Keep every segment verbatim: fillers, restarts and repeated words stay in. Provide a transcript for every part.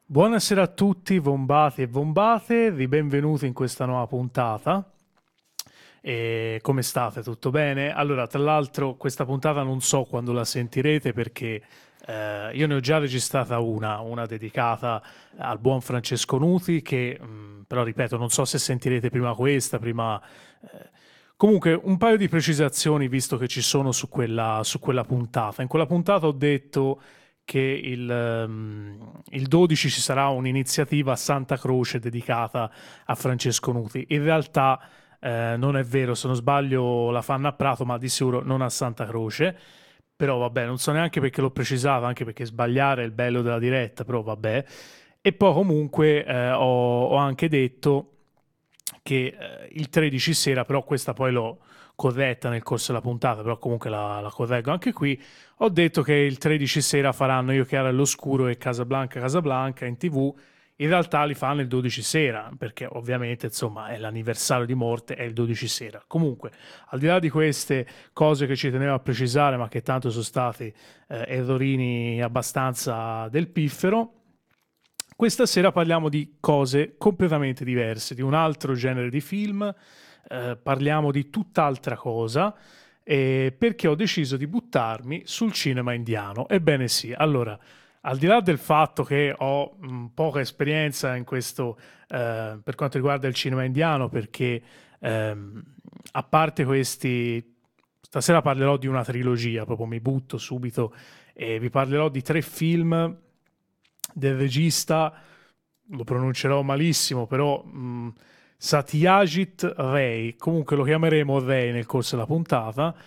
Buonasera a tutti, vombati e vombate, vi benvenuti in questa nuova puntata. E come state? Tutto bene? Allora, tra l'altro, questa puntata non so quando la sentirete perché eh, io ne ho già registrata una, una dedicata al buon Francesco Nuti, che mh, però ripeto, non so se sentirete prima questa, prima. eh, Comunque, un paio di precisazioni visto che ci sono su quella, su quella puntata. In quella puntata ho detto che il, ehm, il dodici ci sarà un'iniziativa a Santa Croce dedicata a Francesco Nuti. In realtà eh, non è vero, se non sbaglio la fanno a Prato, ma di sicuro non a Santa Croce. Però vabbè, non so neanche perché l'ho precisato, anche perché sbagliare è il bello della diretta, però vabbè. E poi comunque eh, ho, ho anche detto che eh, il tredici sera, però questa poi l'ho corretta nel corso della puntata, però comunque la, la correggo anche qui, ho detto che il tredici sera faranno Io Chiara all'Oscuro e Casablanca Casablanca in tv, in realtà li fanno il dodici sera, perché ovviamente insomma è l'anniversario di morte, è il dodici sera. Comunque, al di là di queste cose che ci tenevo a precisare, ma che tanto sono stati eh, errorini abbastanza del piffero, questa sera parliamo di cose completamente diverse, di un altro genere di film, eh, parliamo di tutt'altra cosa, eh, perché ho deciso di buttarmi sul cinema indiano. Ebbene sì, allora, al di là del fatto che ho mh, poca esperienza in questo, eh, per quanto riguarda il cinema indiano, perché ehm, a parte questi, stasera parlerò di una trilogia, proprio mi butto subito e vi parlerò di tre film del regista, lo pronuncerò malissimo, però mh, Satyajit Ray, comunque lo chiameremo Ray nel corso della puntata,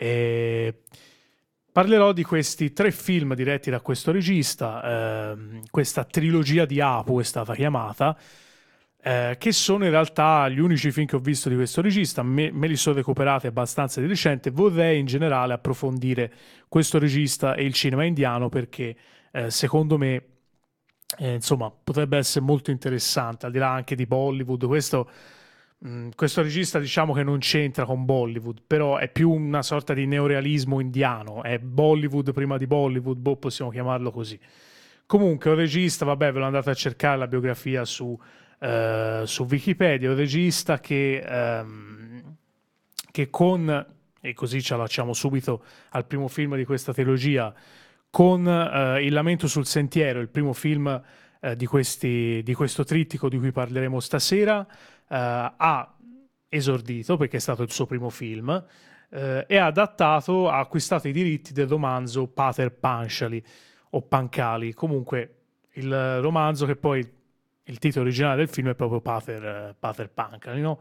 e parlerò di questi tre film diretti da questo regista, ehm, questa trilogia di Apu è stata chiamata, eh, che sono in realtà gli unici film che ho visto di questo regista, me, me li sono recuperati abbastanza di recente, vorrei in generale approfondire questo regista e il cinema indiano perché eh, secondo me eh, insomma, potrebbe essere molto interessante, al di là anche di Bollywood. Questo, mh, questo regista diciamo che non c'entra con Bollywood, però è più una sorta di neorealismo indiano, è Bollywood prima di Bollywood, boh, possiamo chiamarlo così. Comunque, un regista, vabbè, ve lo andate a cercare la biografia su, eh, su Wikipedia, un regista che, ehm, che con, e così ci allacciamo subito al primo film di questa trilogia, con eh, Il lamento sul sentiero, il primo film eh, di, questi, di questo trittico di cui parleremo stasera, eh, ha esordito perché è stato il suo primo film eh, e ha adattato, ha acquistato i diritti del romanzo Pater Panchali o Pancali, comunque il romanzo che poi il titolo originale del film è proprio Pater, Pater Pancali, no?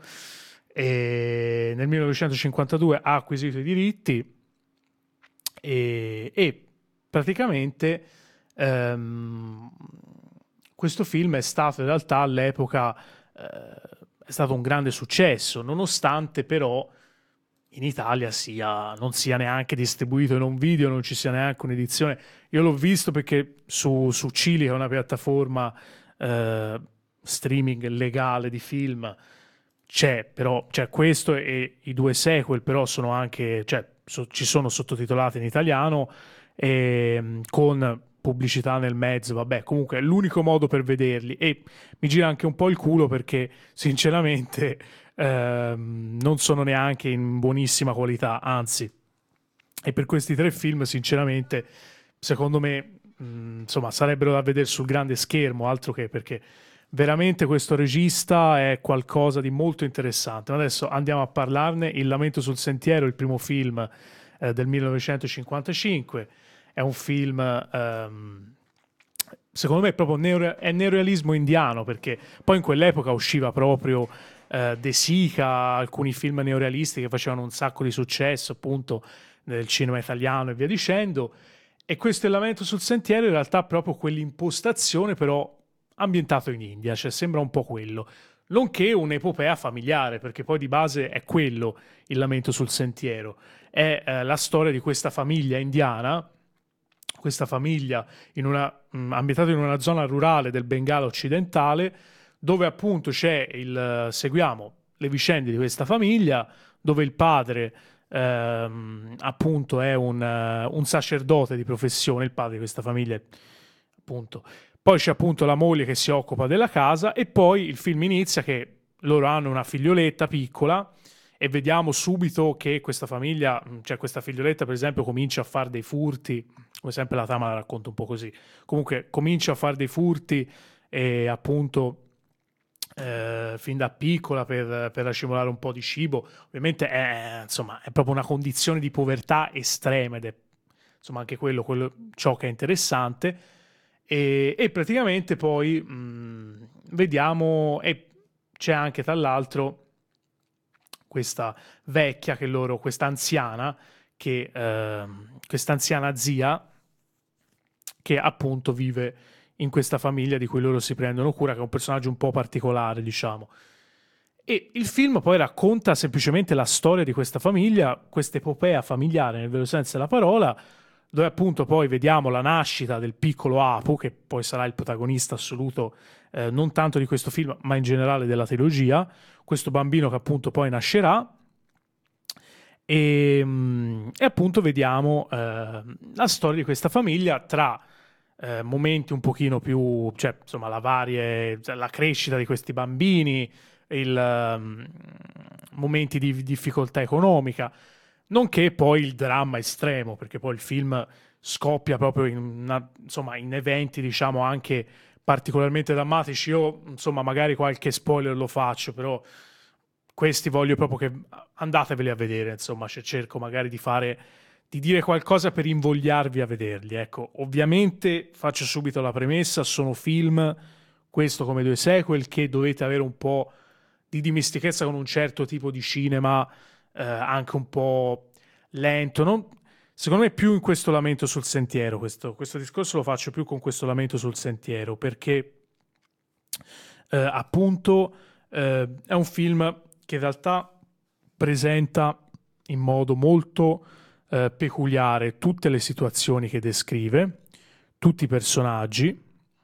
E nel millenovecentocinquantadue ha acquisito i diritti e, e praticamente ehm, questo film è stato in realtà all'epoca eh, è stato un grande successo, nonostante però in Italia sia, non sia neanche distribuito in un video, non ci sia neanche un'edizione. Io l'ho visto perché su, su Cili, che è una piattaforma eh, streaming legale di film, c'è però c'è questo e i due sequel, però sono anche, cioè, so- ci sono sottotitolati in italiano e, mh, con pubblicità nel mezzo, vabbè, comunque è l'unico modo per vederli e mi gira anche un po' il culo perché sinceramente ehm, non sono neanche in buonissima qualità, anzi, e per questi tre film sinceramente secondo me mh, insomma sarebbero da vedere sul grande schermo, altro che perché veramente questo regista è qualcosa di molto interessante. Ma adesso andiamo a parlarne. Il lamento sul sentiero, il primo film eh, del millenovecentocinquantacinque, è un film ehm, secondo me è proprio neo- è neorealismo indiano perché poi in quell'epoca usciva proprio eh, De Sica, alcuni film neorealisti che facevano un sacco di successo appunto nel cinema italiano e via dicendo. E questo elemento sul sentiero in realtà ha proprio quell'impostazione però ambientato in India, cioè sembra un po' quello. Nonché un'epopea familiare, perché poi di base è quello il lamento sul sentiero. È eh, la storia di questa famiglia indiana, questa famiglia in una, mh, ambientata in una zona rurale del Bengala occidentale, dove appunto c'è il, seguiamo le vicende di questa famiglia, dove il padre ehm, appunto è un, eh, un sacerdote di professione, il padre di questa famiglia appunto Poi c'è appunto la moglie che si occupa della casa e poi il film inizia che loro hanno una figlioletta piccola e vediamo subito che questa famiglia, cioè questa figlioletta per esempio comincia a fare dei furti, come sempre la trama la racconto un po' così, comunque comincia a fare dei furti e appunto eh, fin da piccola per, per racimolare un po' di cibo, ovviamente è, insomma, è proprio una condizione di povertà estrema ed è insomma anche quello, quello ciò che è interessante. E, e praticamente poi mh, vediamo, e c'è anche tra l'altro questa vecchia che loro, questa anziana, che eh, questa anziana zia che appunto vive in questa famiglia di cui loro si prendono cura, che è un personaggio un po' particolare, diciamo. E il film poi racconta semplicemente la storia di questa famiglia, questa epopea familiare nel vero senso della parola, dove appunto poi vediamo la nascita del piccolo Apu, che poi sarà il protagonista assoluto eh, non tanto di questo film, ma in generale della trilogia, questo bambino che appunto poi nascerà, e, mm, e appunto vediamo eh, la storia di questa famiglia tra eh, momenti un pochino più, cioè insomma la varie, cioè, la crescita di questi bambini, il, um, momenti di difficoltà economica, nonché poi il dramma estremo, perché poi il film scoppia proprio in, una, insomma, in eventi, diciamo, anche particolarmente drammatici. Io, insomma, magari qualche spoiler lo faccio, però questi voglio proprio che andateveli a vedere, insomma, cioè, cerco magari di fare, di dire qualcosa per invogliarvi a vederli. Ecco, ovviamente faccio subito la premessa, sono film, questo come due sequel, che dovete avere un po' di dimestichezza con un certo tipo di cinema, eh, anche un po' lento, non, secondo me più in questo lamento sul sentiero, questo, questo discorso lo faccio più con questo lamento sul sentiero, perché eh, appunto eh, è un film che in realtà presenta in modo molto eh, peculiare tutte le situazioni che descrive, tutti i personaggi,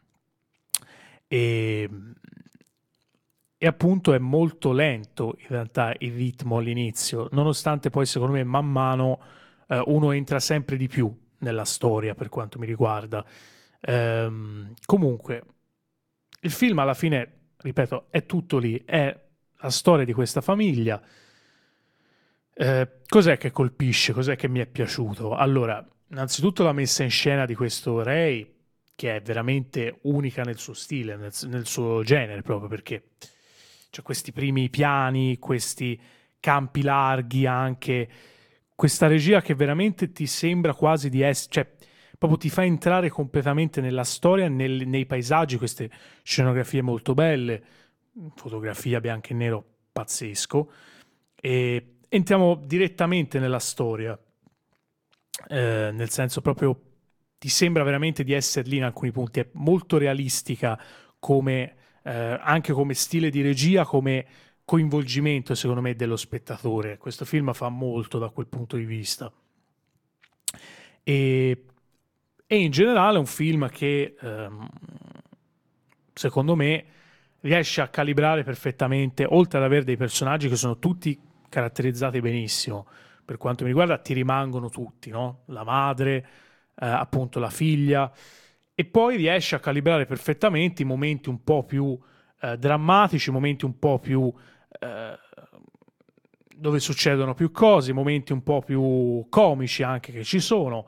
e, e appunto è molto lento in realtà il ritmo all'inizio, nonostante poi secondo me man mano eh, uno entra sempre di più nella storia per quanto mi riguarda. Ehm, comunque, il film alla fine, ripeto, è tutto lì, è la storia di questa famiglia. Eh, cos'è che colpisce? Cos'è che mi è piaciuto? Allora, innanzitutto la messa in scena di questo Ray, che è veramente unica nel suo stile, nel, nel suo genere, proprio perché c'è questi primi piani, questi campi larghi anche, questa regia che veramente ti sembra quasi di essere, cioè proprio ti fa entrare completamente nella storia, nel, nei paesaggi, queste scenografie molto belle, fotografia bianco e nero pazzesco, e entriamo direttamente nella storia, eh, nel senso proprio ti sembra veramente di essere lì in alcuni punti, è molto realistica come, eh, anche come stile di regia, come coinvolgimento secondo me dello spettatore. Questo film fa molto da quel punto di vista. E, e in generale è un film che ehm, secondo me riesce a calibrare perfettamente, oltre ad avere dei personaggi che sono tutti caratterizzati benissimo. Per quanto mi riguarda, ti rimangono tutti, no? La madre, eh, appunto la figlia, e poi riesce a calibrare perfettamente i momenti un po' più eh, drammatici, i momenti un po' più eh, dove succedono più cose, i momenti un po' più comici anche che ci sono.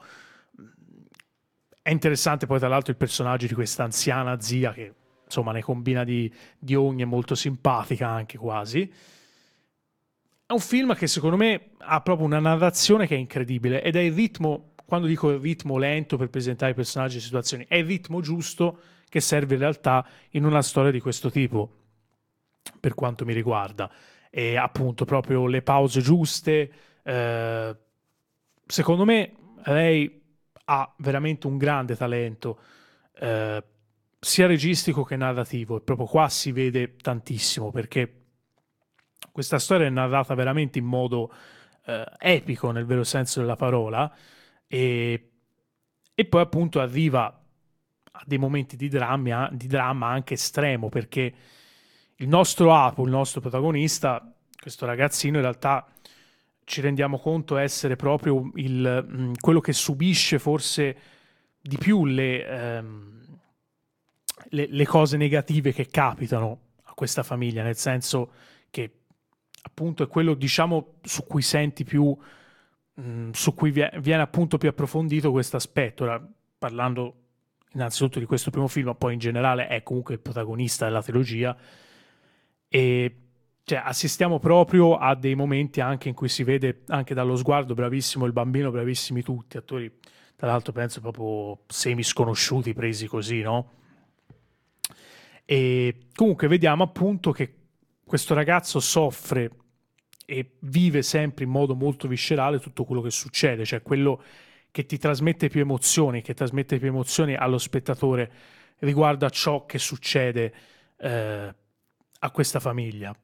È interessante poi tra l'altro il personaggio di questa anziana zia che insomma ne combina di, di ogni, è molto simpatica anche quasi. È un film che secondo me ha proprio una narrazione che è incredibile ed è il ritmo, quando dico il ritmo lento per presentare i personaggi e le situazioni, è il ritmo giusto che serve in realtà in una storia di questo tipo, per quanto mi riguarda. E appunto proprio le pause giuste. Eh, secondo me lei ha veramente un grande talento, eh, sia registico che narrativo, e proprio qua si vede tantissimo perché questa storia è narrata veramente in modo eh, epico nel vero senso della parola, e, e poi appunto arriva a dei momenti di dramma, di dramma anche estremo, perché il nostro Apu, il nostro protagonista, questo ragazzino in realtà ci rendiamo conto essere proprio il, mh, quello che subisce forse di più le, ehm, le, le cose negative che capitano a questa famiglia, nel senso che appunto è quello, diciamo, su cui senti più, mh, su cui vie- viene appunto più approfondito questo aspetto. Ora, parlando innanzitutto di questo primo film, ma poi in generale è comunque il protagonista della trilogia, e cioè, assistiamo proprio a dei momenti anche in cui si vede anche dallo sguardo bravissimo il bambino, bravissimi tutti, attori tra l'altro penso proprio semi sconosciuti presi così, no? E comunque vediamo appunto che questo ragazzo soffre e vive sempre in modo molto viscerale tutto quello che succede, cioè quello che ti trasmette più emozioni, che trasmette più emozioni allo spettatore riguardo a ciò che succede eh, a questa famiglia.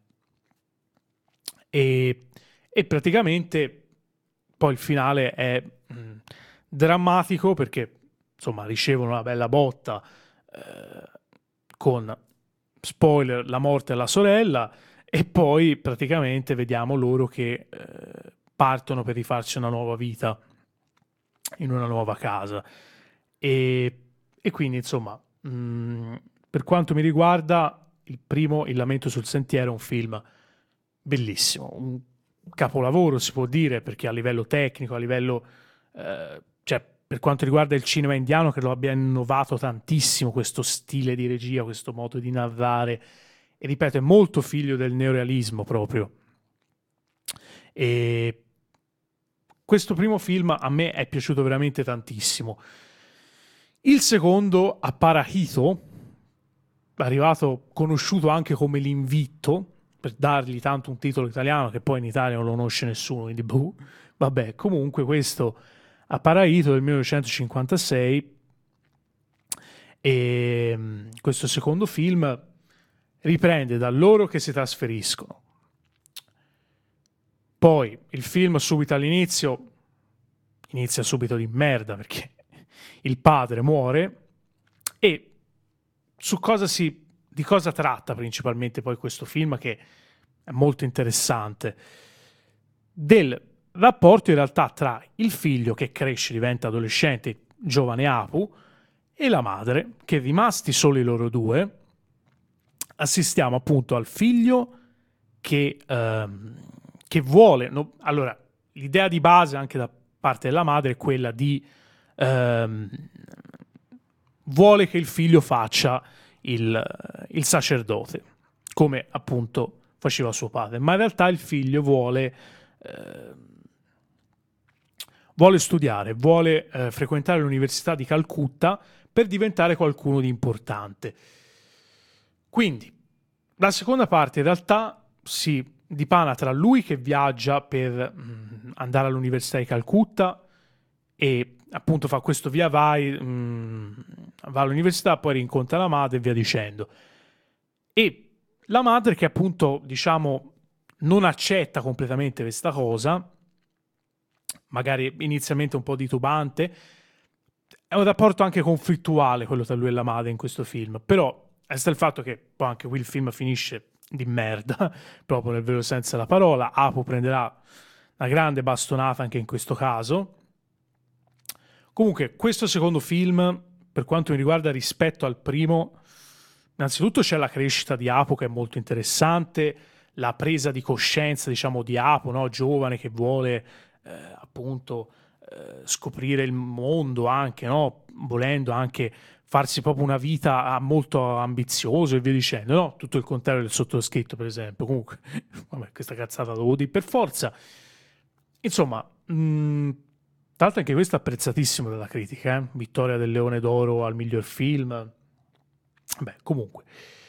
E, e praticamente poi il finale è mh, drammatico perché insomma ricevono una bella botta eh, con spoiler la morte della sorella e poi praticamente vediamo loro che eh, partono per rifarci una nuova vita in una nuova casa e, e quindi insomma mh, per quanto mi riguarda il primo Il lamento sul sentiero è un film bellissimo, un capolavoro si può dire perché a livello tecnico, a livello eh, cioè per quanto riguarda il cinema indiano credo abbia innovato tantissimo questo stile di regia, questo modo di narrare e ripeto è molto figlio del neorealismo proprio e questo primo film a me è piaciuto veramente tantissimo. Il secondo, Aparahito, arrivato conosciuto anche come L'invitto, per dargli tanto un titolo italiano che poi in Italia non lo conosce nessuno, quindi boh. Vabbè, comunque questo Aparahito del millenovecentocinquantasei e mm, questo secondo film riprende da loro che si trasferiscono. Poi il film subito all'inizio inizia subito di merda perché il padre muore e su cosa si, di cosa tratta principalmente poi questo film che è molto interessante del rapporto in realtà tra il figlio che cresce, diventa adolescente, giovane Apu e la madre che rimasti soli loro due assistiamo appunto al figlio che, ehm, che vuole no, allora l'idea di base anche da parte della madre è quella di ehm, vuole che il figlio faccia il, il sacerdote, come appunto faceva suo padre, ma in realtà il figlio vuole, eh, vuole studiare, vuole eh, frequentare l'università di Calcutta per diventare qualcuno di importante. Quindi, la seconda parte in realtà si dipana tra lui che viaggia per mh, andare all'università di Calcutta e appunto fa questo via vai, mh, va all'università, poi rincontra la madre e via dicendo. E la madre che appunto, diciamo, non accetta completamente questa cosa, magari inizialmente un po' titubante, è un rapporto anche conflittuale quello tra lui e la madre in questo film, però resta il fatto che poi anche qui il film finisce di merda, proprio nel vero senso della parola, Apu prenderà una grande bastonata anche in questo caso. Comunque, questo secondo film, per quanto mi riguarda rispetto al primo, innanzitutto c'è la crescita di Apu che è molto interessante, la presa di coscienza, diciamo, di Apu, no? Giovane che vuole eh, appunto eh, scoprire il mondo anche, no? Volendo anche farsi proprio una vita molto ambiziosa e via dicendo, no? Tutto il contrario del sottoscritto, per esempio. Comunque, vabbè, questa cazzata devo dire per forza. Insomma, mh, tra l'altro anche questo è apprezzatissimo dalla critica, eh? Vittoria del Leone d'Oro al miglior film. Beh, comunque.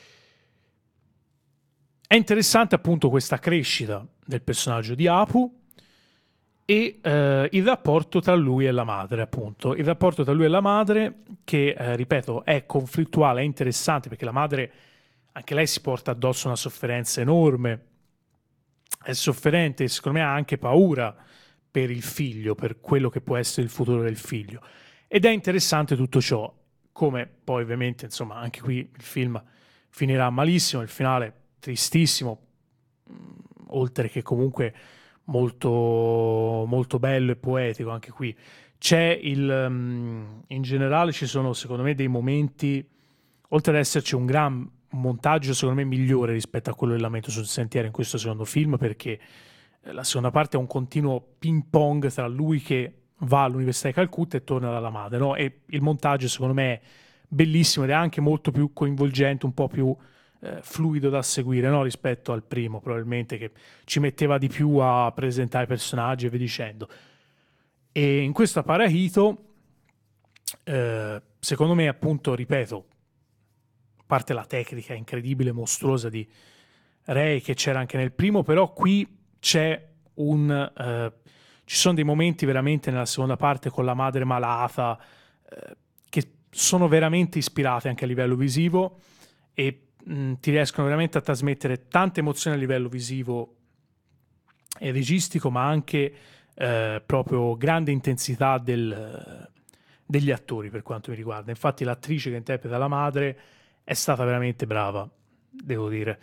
È interessante appunto questa crescita del personaggio di Apu e eh, il rapporto tra lui e la madre, appunto. Il rapporto tra lui e la madre che, eh, ripeto, è conflittuale, è interessante perché la madre, anche lei si porta addosso una sofferenza enorme, è sofferente e secondo me ha anche paura per il figlio, per quello che può essere il futuro del figlio. Ed è interessante tutto ciò, come poi ovviamente, insomma, anche qui il film finirà malissimo, il finale tristissimo, oltre che comunque molto, molto bello e poetico anche qui. C'è il, um, in generale ci sono secondo me dei momenti oltre ad esserci un gran montaggio secondo me migliore rispetto a quello del Lamento sul sentiero in questo secondo film, perché la seconda parte è un continuo ping pong tra lui che va all'Università di Calcutta e torna dalla madre, no? E il montaggio secondo me è bellissimo ed è anche molto più coinvolgente, un po' più eh, fluido da seguire, no? Rispetto al primo, probabilmente, che ci metteva di più a presentare i personaggi e via dicendo. E in questa Parahito, eh, secondo me, appunto, ripeto, a parte la tecnica incredibile, mostruosa di Ray che c'era anche nel primo, però qui c'è un... Eh, ci sono dei momenti veramente nella seconda parte con la madre malata eh, che sono veramente ispirate anche a livello visivo e mh, ti riescono veramente a trasmettere tante emozioni a livello visivo e registico, ma anche eh, proprio grande intensità del, degli attori per quanto mi riguarda. Infatti l'attrice che interpreta la madre è stata veramente brava, devo dire.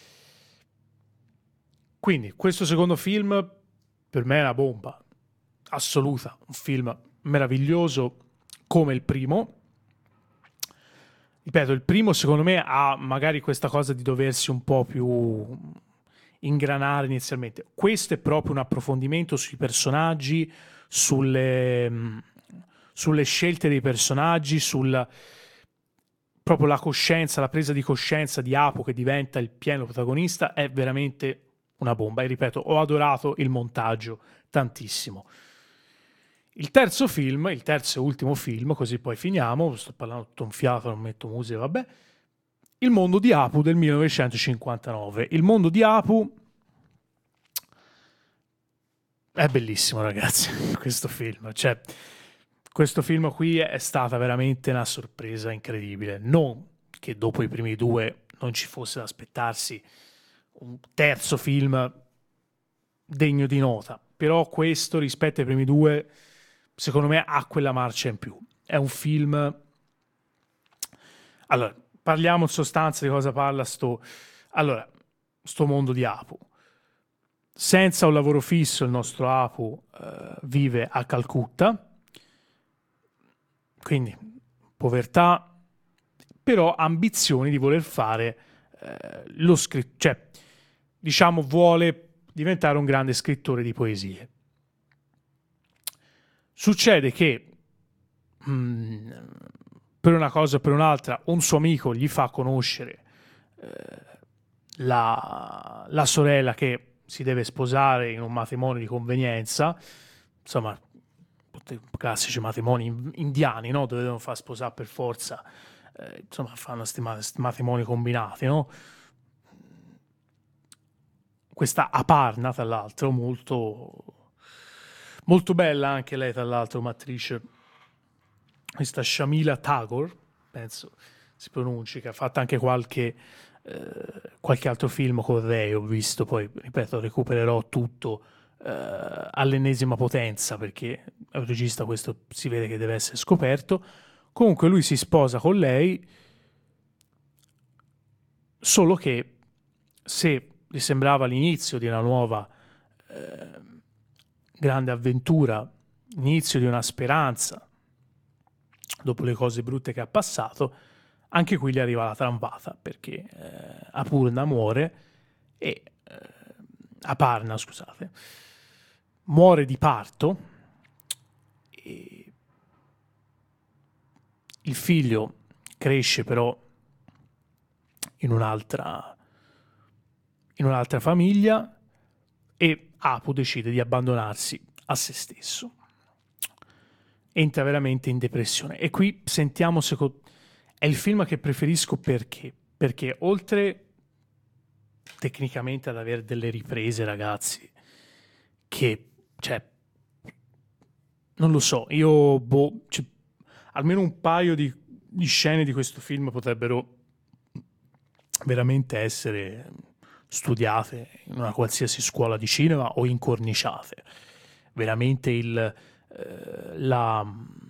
Quindi questo secondo film per me è una bomba assoluta, un film meraviglioso come il primo. Ripeto, il primo secondo me ha magari questa cosa di doversi un po' più ingranare inizialmente. Questo è proprio un approfondimento sui personaggi, sulle, sulle scelte dei personaggi, sul proprio la coscienza, la presa di coscienza di Apu che diventa il pieno protagonista è veramente una bomba. E ripeto, ho adorato il montaggio tantissimo. Il terzo film, il terzo e ultimo film, così poi finiamo, sto parlando tutto un fiato, non metto musica, vabbè. Il mondo di Apu del millenovecentocinquantanove. Il mondo di Apu è bellissimo, ragazzi, questo film. Cioè, questo film qui è stata veramente una sorpresa incredibile. Non che dopo i primi due non ci fosse da aspettarsi un terzo film degno di nota, però questo rispetto ai primi due secondo me ha quella marcia in più. È un film... Allora, parliamo in sostanza di cosa parla sto... Allora, sto mondo di Apu. Senza un lavoro fisso il nostro Apu eh, vive a Calcutta, quindi povertà, però ambizioni di voler fare eh, lo scritto, cioè diciamo vuole diventare un grande scrittore di poesie. Succede che mh, per una cosa o per un'altra un suo amico gli fa conoscere eh, la, la sorella che si deve sposare in un matrimonio di convenienza, insomma classici matrimoni indiani, no? Dove devono far sposare per forza, eh, insomma fanno questi matrimoni combinati, no? Questa Aparna, tra l'altro, molto, molto bella anche lei, tra l'altro, un'attrice, questa Shamila Tagore, penso si pronunci, che ha fatto anche qualche, eh, qualche altro film con Ray, ho visto, poi, ripeto, recupererò tutto eh, all'ennesima potenza, perché è un regista, questo si vede che deve essere scoperto. Comunque lui si sposa con lei, solo che se gli sembrava l'inizio di una nuova eh, grande avventura, l'inizio di una speranza, dopo le cose brutte che ha passato, anche qui gli arriva la tramvata, perché eh, Apurna muore e eh, Aparna, scusate, muore di parto e il figlio cresce però in un'altra in un'altra famiglia e Apu decide di abbandonarsi a se stesso. Entra veramente in depressione. E qui sentiamo, secondo... è il film che preferisco perché? Perché oltre tecnicamente ad avere delle riprese, ragazzi, che, cioè, non lo so, io, boh, cioè, almeno un paio di, di scene di questo film potrebbero veramente essere studiate in una qualsiasi scuola di cinema o incorniciate. Veramente il, eh, la,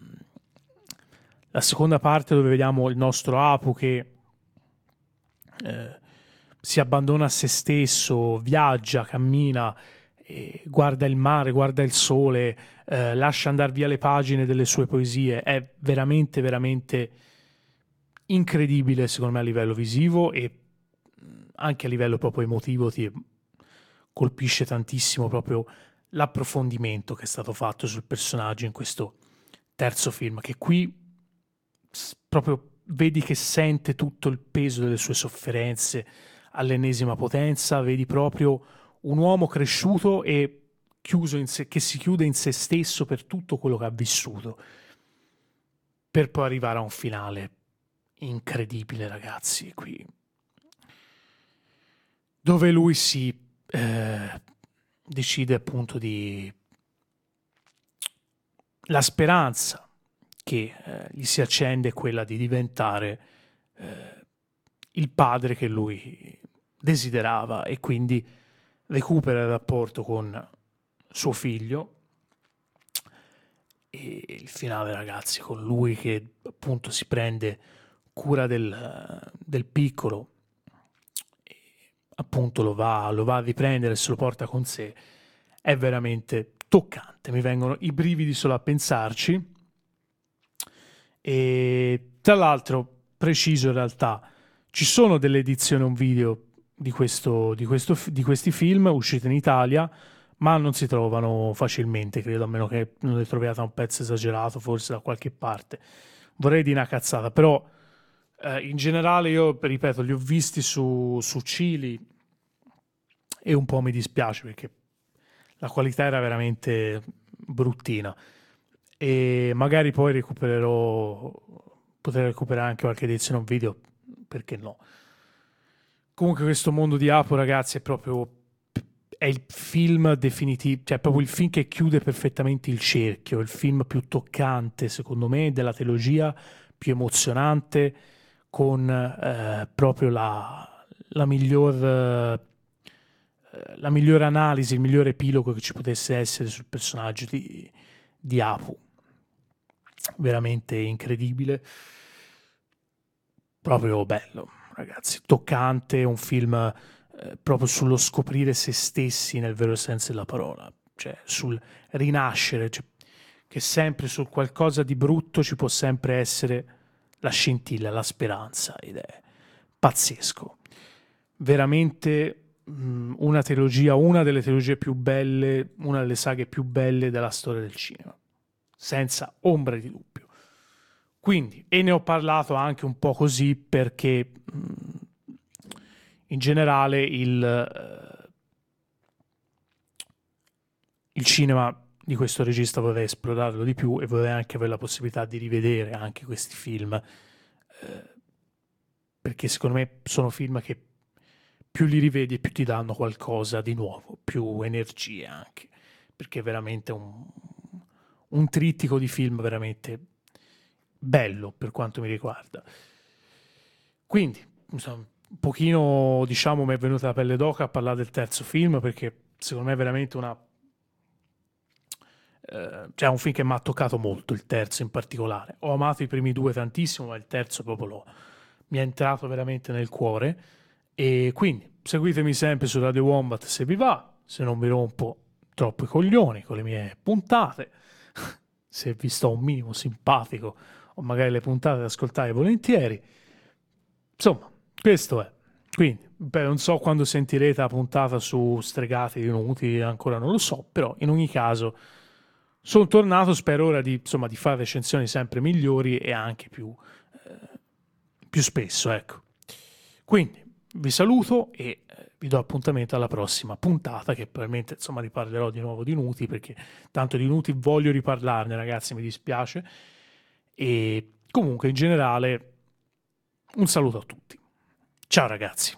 la seconda parte dove vediamo il nostro Apu che eh, si abbandona a se stesso, viaggia, cammina, eh, guarda il mare, guarda il sole, eh, lascia andare via le pagine delle sue poesie, è veramente, veramente incredibile secondo me a livello visivo e anche a livello proprio emotivo. Ti colpisce tantissimo proprio l'approfondimento che è stato fatto sul personaggio in questo terzo film, che qui proprio vedi che sente tutto il peso delle sue sofferenze all'ennesima potenza, vedi proprio un uomo cresciuto e chiuso in sé, che si chiude in se stesso per tutto quello che ha vissuto, per poi arrivare a un finale incredibile, ragazzi, qui, dove lui si eh, decide appunto di la speranza che eh, gli si accende è quella di diventare eh, il padre che lui desiderava, e quindi recupera il rapporto con suo figlio. E il finale, ragazzi, con lui che appunto si prende cura del, del piccolo, e appunto lo va, lo va a riprendere e se lo porta con sé, è veramente toccante. Mi vengono i brividi solo a pensarci. E tra l'altro, preciso, in realtà ci sono delle edizioni on video di, questo, di, questo, di questi film usciti in Italia, ma non si trovano facilmente, credo, a meno che non le troviate a un prezzo esagerato, forse da qualche parte. Vorrei dire una cazzata, però eh, in generale io, ripeto, li ho visti su, su Cili e un po' mi dispiace perché la qualità era veramente bruttina, e magari poi recupererò, potrei recuperare anche qualche edizione un video, perché no. Comunque questo mondo di Apo, ragazzi, è proprio è il film definitivo, cioè proprio il film che chiude perfettamente il cerchio, il film più toccante secondo me della trilogia, più emozionante, con eh, proprio la, la miglior eh, la migliore analisi, il migliore epilogo che ci potesse essere sul personaggio di, di Apu. Veramente incredibile, proprio bello, ragazzi, toccante, un film eh, proprio sullo scoprire se stessi nel vero senso della parola, cioè sul rinascere, cioè, che sempre sul qualcosa di brutto ci può sempre essere la scintilla, la speranza, ed è pazzesco. Veramente mh, una trilogia, una delle trilogie più belle, una delle saghe più belle della storia del cinema, senza ombra di dubbio. Quindi, e ne ho parlato anche un po' così perché mh, in generale il, eh, il cinema di questo regista vorrei esplorarlo di più, e vorrei anche avere la possibilità di rivedere anche questi film, eh, perché secondo me sono film che più li rivedi e più ti danno qualcosa di nuovo, più energie anche, perché è veramente un, un trittico di film veramente bello per quanto mi riguarda. Quindi, insomma, un pochino, diciamo, mi è venuta la pelle d'oca a parlare del terzo film, perché secondo me è veramente una... Eh, cioè è un film che mi ha toccato molto, il terzo in particolare. Ho amato i primi due tantissimo, ma il terzo proprio lo, mi è entrato veramente nel cuore. E quindi seguitemi sempre su Radio Wombat se vi va, se non vi rompo troppo i coglioni con le mie puntate, se vi sto un minimo simpatico, o magari le puntate da ascoltare volentieri. Insomma, questo è. Quindi, beh, non so quando sentirete la puntata su Stregati Inutili, ancora non lo so, però in ogni caso sono tornato, spero ora di, insomma, di fare recensioni sempre migliori e anche più, eh, più spesso, ecco. Quindi, vi saluto e eh, vi do appuntamento alla prossima puntata, che probabilmente, insomma, riparlerò di nuovo di Nuti, perché tanto di Nuti voglio riparlarne, ragazzi, mi dispiace. E comunque, in generale, un saluto a tutti. Ciao ragazzi.